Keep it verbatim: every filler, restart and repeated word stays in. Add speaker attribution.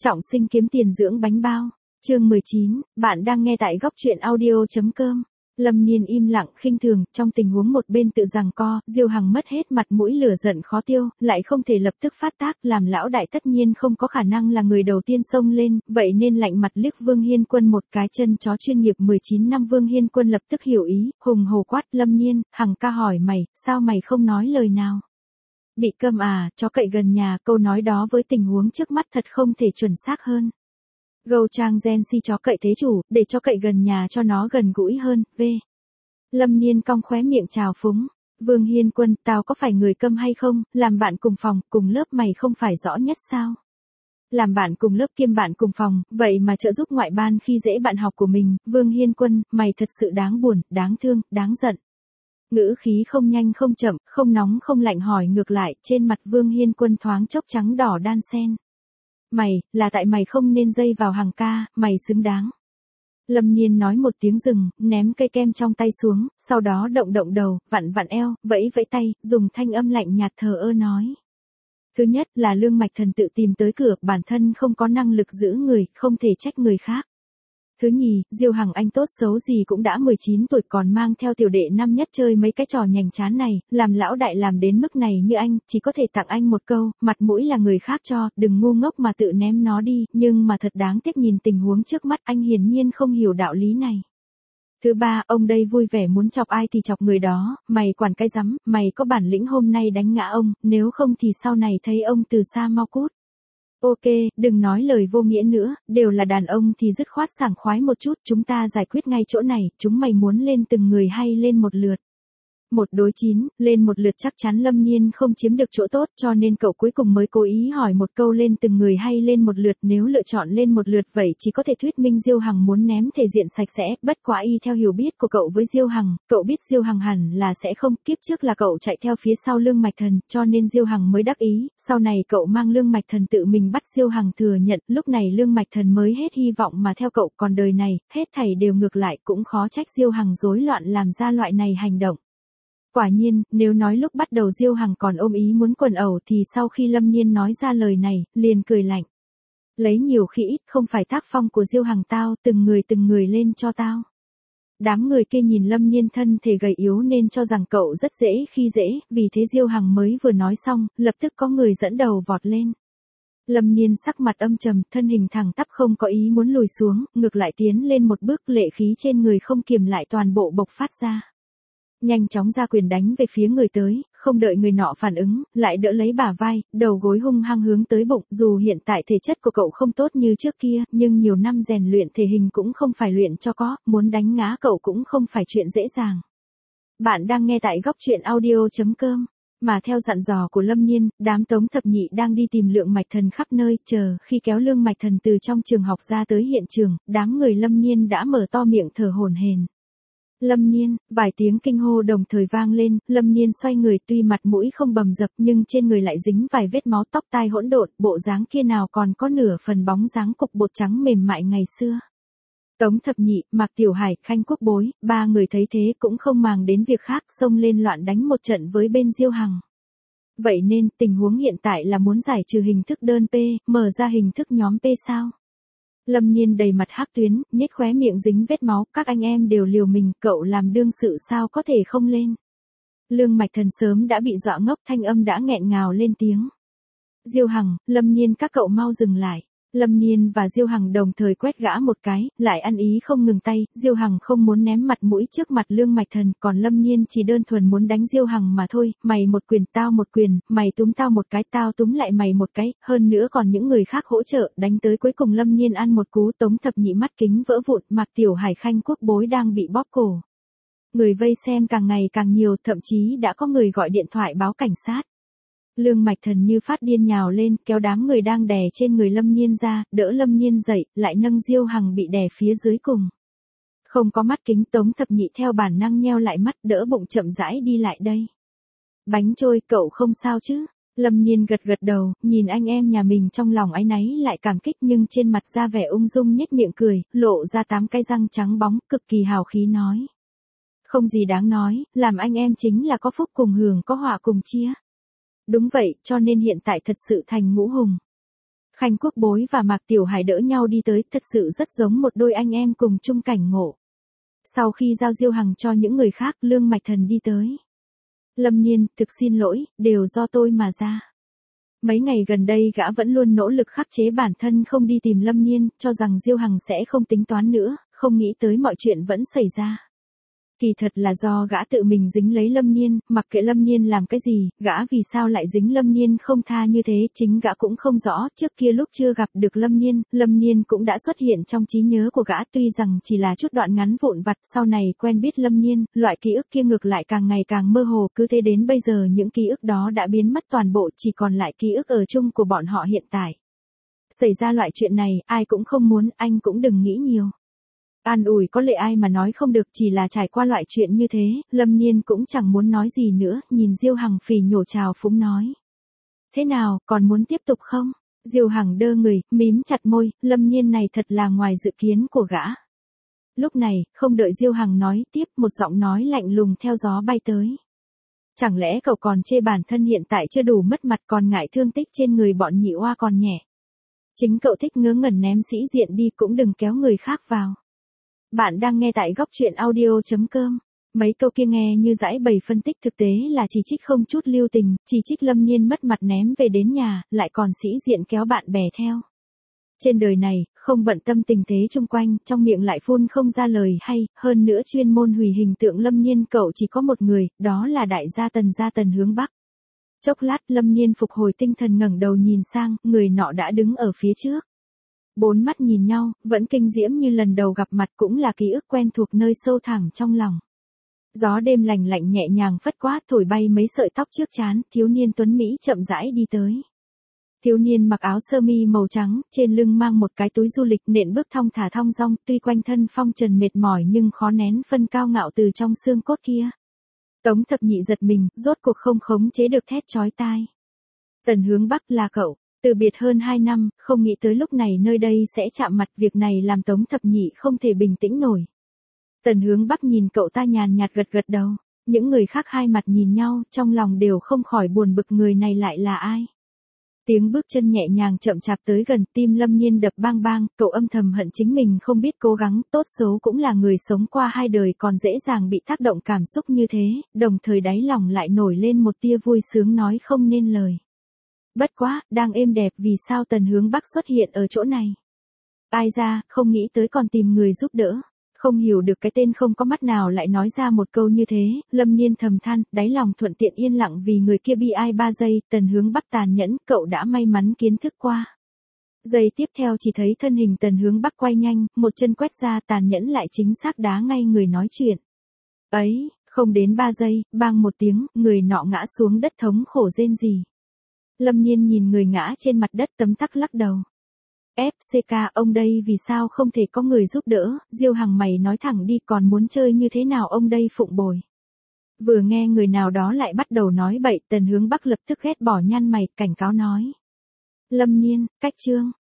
Speaker 1: Trọng sinh kiếm tiền dưỡng bánh bao. Chương mười chín, bạn đang nghe tại góc truyện audio.com. Lâm Niên im lặng khinh thường, trong tình huống một bên tự giằng co, Diêu Hằng mất hết mặt mũi lửa giận khó tiêu, lại không thể lập tức phát tác, làm lão đại tất nhiên không có khả năng là người đầu tiên xông lên, vậy nên lạnh mặt liếc Vương Hiên Quân một cái. Chân chó chuyên nghiệp mười chín năm Vương Hiên Quân lập tức hiểu ý, hùng hồ quát: Lâm Niên, Hằng ca hỏi mày, sao mày không nói lời nào? Bị câm à, chó cậy gần nhà, câu nói đó với tình huống trước mắt thật không thể chuẩn xác hơn. Gâu Trang Gen si chó cậy thế chủ, để chó cậy gần nhà cho nó gần gũi hơn, v. Lâm Niên cong khóe miệng trào phúng. Vương Hiên Quân, tao có phải người câm hay không, làm bạn cùng phòng, cùng lớp mày không phải rõ nhất sao? Làm bạn cùng lớp kiêm bạn cùng phòng, vậy mà trợ giúp ngoại ban khi dễ bạn học của mình, Vương Hiên Quân, mày thật sự đáng buồn, đáng thương, đáng giận. Ngữ khí không nhanh không chậm, không nóng không lạnh hỏi ngược lại, trên mặt Vương Hiên Quân thoáng chốc trắng đỏ đan xen. Mày, là tại mày không nên dây vào Hằng ca, mày xứng đáng. Lâm Niên nói một tiếng dừng, ném cây kem trong tay xuống, sau đó động động đầu, vặn vặn eo, vẫy vẫy tay, dùng thanh âm lạnh nhạt thờ ơ nói. Thứ nhất là Lương Mạch Thần tự tìm tới cửa, bản thân không có năng lực giữ người, không thể trách người khác. Thứ nhì, Diêu Hằng anh tốt xấu gì cũng đã mười chín tuổi còn mang theo tiểu đệ năm nhất chơi mấy cái trò nhành chán này, làm lão đại làm đến mức này như anh, chỉ có thể tặng anh một câu, mặt mũi là người khác cho, đừng ngu ngốc mà tự ném nó đi, nhưng mà thật đáng tiếc nhìn tình huống trước mắt anh hiển nhiên không hiểu đạo lý này. Thứ ba, ông đây vui vẻ muốn chọc ai thì chọc người đó, mày quản cái rắm, mày có bản lĩnh hôm nay đánh ngã ông, nếu không thì sau này thấy ông từ xa mau cút. Ok, đừng nói lời vô nghĩa nữa, đều là đàn ông thì dứt khoát sảng khoái một chút, chúng ta giải quyết ngay chỗ này, chúng mày muốn lên từng người hay lên một lượt. Một đối chín, lên một lượt chắc chắn Lâm Niên không chiếm được chỗ tốt cho nên cậu cuối cùng mới cố ý hỏi một câu lên từng người hay lên một lượt, nếu lựa chọn lên một lượt vậy chỉ có thể thuyết minh Diêu Hằng muốn ném thể diện sạch sẽ, bất quá y theo hiểu biết của cậu với Diêu Hằng, cậu biết Diêu Hằng hẳn là sẽ không, kiếp trước là cậu chạy theo phía sau Lương Mạch Thần, cho nên Diêu Hằng mới đắc ý, sau này cậu mang Lương Mạch Thần tự mình bắt Diêu Hằng thừa nhận, lúc này Lương Mạch Thần mới hết hy vọng mà theo cậu, còn đời này, hết thảy đều ngược lại, cũng khó trách Diêu Hằng rối loạn làm ra loại này hành động. Quả nhiên, nếu nói lúc bắt đầu Diêu Hằng còn ôm ý muốn quần ẩu thì sau khi Lâm Niên nói ra lời này, liền cười lạnh. Lấy nhiều khi ít, không phải tác phong của Diêu Hằng tao, từng người từng người lên cho tao. Đám người kia nhìn Lâm Niên thân thể gầy yếu nên cho rằng cậu rất dễ khi dễ, vì thế Diêu Hằng mới vừa nói xong, lập tức có người dẫn đầu vọt lên. Lâm Niên sắc mặt âm trầm, thân hình thẳng tắp không có ý muốn lùi xuống, ngược lại tiến lên một bước, lệ khí trên người không kiềm lại toàn bộ bộc phát ra. Nhanh chóng ra quyền đánh về phía người tới, không đợi người nọ phản ứng, lại đỡ lấy bả vai, đầu gối hung hăng hướng tới bụng, dù hiện tại thể chất của cậu không tốt như trước kia, nhưng nhiều năm rèn luyện thể hình cũng không phải luyện cho có, muốn đánh ngã cậu cũng không phải chuyện dễ dàng. Bạn đang nghe tại góc truyện audio.com, mà theo dặn dò của Lâm Niên, đám Tống Thập Nhị đang đi tìm Lượng Mạch Thần khắp nơi, chờ khi kéo Lương Mạch Thần từ trong trường học ra tới hiện trường, đám người Lâm Niên đã mở to miệng thở hổn hển. Lâm Niên, vài tiếng kinh hô đồng thời vang lên, Lâm Niên xoay người tuy mặt mũi không bầm dập nhưng trên người lại dính vài vết máu, tóc tai hỗn độn, bộ dáng kia nào còn có nửa phần bóng dáng cục bột trắng mềm mại ngày xưa. Tống Thập Nhị, Mạc Tiểu Hải, Khanh Quốc Bối, ba người thấy thế cũng không màng đến việc khác, xông lên loạn đánh một trận với bên Diêu Hằng. Vậy nên, tình huống hiện tại là muốn giải trừ hình thức đơn P, mở ra hình thức nhóm P sao? Lâm Niên đầy mặt hắc tuyến, nhếch khóe miệng dính vết máu, các anh em đều liều mình, cậu làm đương sự sao có thể không lên. Lương Mạch Thần sớm đã bị dọa ngốc, thanh âm đã nghẹn ngào lên tiếng. Diêu Hằng, Lâm Niên các cậu mau dừng lại. Lâm Niên và Diêu Hằng đồng thời quét gã một cái, lại ăn ý không ngừng tay, Diêu Hằng không muốn ném mặt mũi trước mặt Lương Mạch Thần, còn Lâm Niên chỉ đơn thuần muốn đánh Diêu Hằng mà thôi, mày một quyền tao một quyền, mày túm tao một cái tao túm lại mày một cái, hơn nữa còn những người khác hỗ trợ, đánh tới cuối cùng Lâm Niên ăn một cú. Tống Thập Nhị mắt kính vỡ vụn, Mạc Tiểu Hải, Khanh Quốc Bối đang bị bóp cổ. Người vây xem càng ngày càng nhiều, thậm chí đã có người gọi điện thoại báo cảnh sát. Lương Mạch Thần như phát điên nhào lên, kéo đám người đang đè trên người Lâm Niên ra, đỡ Lâm Niên dậy, lại nâng Diêu Hằng bị đè phía dưới cùng. Không có mắt kính, Tống Thập Nhị theo bản năng nheo lại mắt, đỡ bụng chậm rãi đi lại đây. Bánh trôi, cậu không sao chứ? Lâm Niên gật gật đầu, nhìn anh em nhà mình trong lòng áy náy lại cảm kích nhưng trên mặt ra vẻ ung dung nhếch miệng cười, lộ ra tám cái răng trắng bóng, cực kỳ hào khí nói. Không gì đáng nói, làm anh em chính là có phúc cùng hưởng có họa cùng chia. Đúng vậy, cho nên hiện tại thật sự thành ngũ hùng. Khanh Quốc Bối và Mạc Tiểu Hải đỡ nhau đi tới, thật sự rất giống một đôi anh em cùng chung cảnh ngộ. Sau khi giao Diêu Hằng cho những người khác, Lương Mạch Thần đi tới. Lâm Niên, thực xin lỗi, đều do tôi mà ra. Mấy ngày gần đây gã vẫn luôn nỗ lực khắc chế bản thân không đi tìm Lâm Niên, cho rằng Diêu Hằng sẽ không tính toán nữa, không nghĩ tới mọi chuyện vẫn xảy ra. Kỳ thật là do gã tự mình dính lấy Lâm Niên, mặc kệ Lâm Niên làm cái gì, gã vì sao lại dính Lâm Niên không tha như thế, chính gã cũng không rõ. Trước kia lúc chưa gặp được Lâm Niên, Lâm Niên cũng đã xuất hiện trong trí nhớ của gã, tuy rằng chỉ là chút đoạn ngắn vụn vặt. Sau này quen biết Lâm Niên, loại ký ức kia ngược lại càng ngày càng mơ hồ, cứ thế đến bây giờ những ký ức đó đã biến mất toàn bộ, chỉ còn lại ký ức ở chung của bọn họ hiện tại. Xảy ra loại chuyện này, ai cũng không muốn, anh cũng đừng nghĩ nhiều. An ủi có lệ ai mà nói không được, chỉ là trải qua loại chuyện như thế, Lâm Niên cũng chẳng muốn nói gì nữa, nhìn Diêu Hằng phì nhổ trào phúng nói. Thế nào, còn muốn tiếp tục không? Diêu Hằng đơ người, mím chặt môi, Lâm Niên này thật là ngoài dự kiến của gã. Lúc này, không đợi Diêu Hằng nói tiếp, một giọng nói lạnh lùng theo gió bay tới. Chẳng lẽ cậu còn chê bản thân hiện tại chưa đủ mất mặt, còn ngại thương tích trên người bọn nhị oa còn nhẹ. Chính cậu thích ngớ ngẩn ném sĩ diện đi, cũng đừng kéo người khác vào. Bạn đang nghe tại góc truyện audio chấm com. Mấy câu kia nghe như giãi bày phân tích, thực tế là chỉ trích không chút lưu tình, chỉ trích Lâm Niên mất mặt ném về đến nhà, lại còn sĩ diện kéo bạn bè theo. Trên đời này, không bận tâm tình thế chung quanh, trong miệng lại phun không ra lời hay, hơn nữa chuyên môn hủy hình tượng Lâm Niên cậu chỉ có một người, đó là đại gia Tần gia Tần Hướng Bắc. Chốc lát Lâm Niên phục hồi tinh thần ngẩng đầu nhìn sang, người nọ đã đứng ở phía trước. Bốn mắt nhìn nhau, vẫn kinh diễm như lần đầu gặp mặt, cũng là ký ức quen thuộc nơi sâu thẳm trong lòng. Gió đêm lành lạnh nhẹ nhàng phất qua, thổi bay mấy sợi tóc trước trán, thiếu niên tuấn Mỹ chậm rãi đi tới. Thiếu niên mặc áo sơ mi màu trắng, trên lưng mang một cái túi du lịch, nện bước thong thả thong dong, tuy quanh thân phong trần mệt mỏi nhưng khó nén phân cao ngạo từ trong xương cốt kia. Tống Thập Nhị giật mình, rốt cuộc không khống chế được thét chói tai. Tần Hướng Bắc là cậu. Từ biệt hơn hai năm, không nghĩ tới lúc này nơi đây sẽ chạm mặt, việc này làm Tống Thập Nhị không thể bình tĩnh nổi. Tần Hướng Bắc nhìn cậu ta nhàn nhạt gật gật đầu, những người khác hai mặt nhìn nhau, trong lòng đều không khỏi buồn bực, người này lại là ai. Tiếng bước chân nhẹ nhàng chậm chạp tới gần, tim Lâm Niên đập bang bang, cậu âm thầm hận chính mình không biết cố gắng, tốt xấu cũng là người sống qua hai đời còn dễ dàng bị tác động cảm xúc như thế, đồng thời đáy lòng lại nổi lên một tia vui sướng nói không nên lời. Bất quá, đang êm đẹp, vì sao Tần Hướng Bắc xuất hiện ở chỗ này? Ai ra, không nghĩ tới còn tìm người giúp đỡ. Không hiểu được cái tên không có mắt nào lại nói ra một câu như thế, Lâm Niên thầm than, đáy lòng thuận tiện yên lặng vì người kia bi ai ba giây, Tần Hướng Bắc tàn nhẫn, cậu đã may mắn kiến thức qua. Giây tiếp theo chỉ thấy thân hình Tần Hướng Bắc quay nhanh, một chân quét ra, tàn nhẫn lại chính xác đá ngay người nói chuyện. Ấy, không đến ba giây, bang một tiếng, người nọ ngã xuống đất thống khổ rên rỉ. Lâm Niên nhìn người ngã trên mặt đất tấm tắc lắc đầu. ép xê ca, ông đây vì sao không thể có người giúp đỡ, Diêu Hằng mày nói thẳng đi, còn muốn chơi như thế nào ông đây phụng bồi. Vừa nghe người nào đó lại bắt đầu nói bậy, Tần Hướng Bắc lập tức ghét bỏ nhăn mày, cảnh cáo nói. Lâm Niên, cách chương,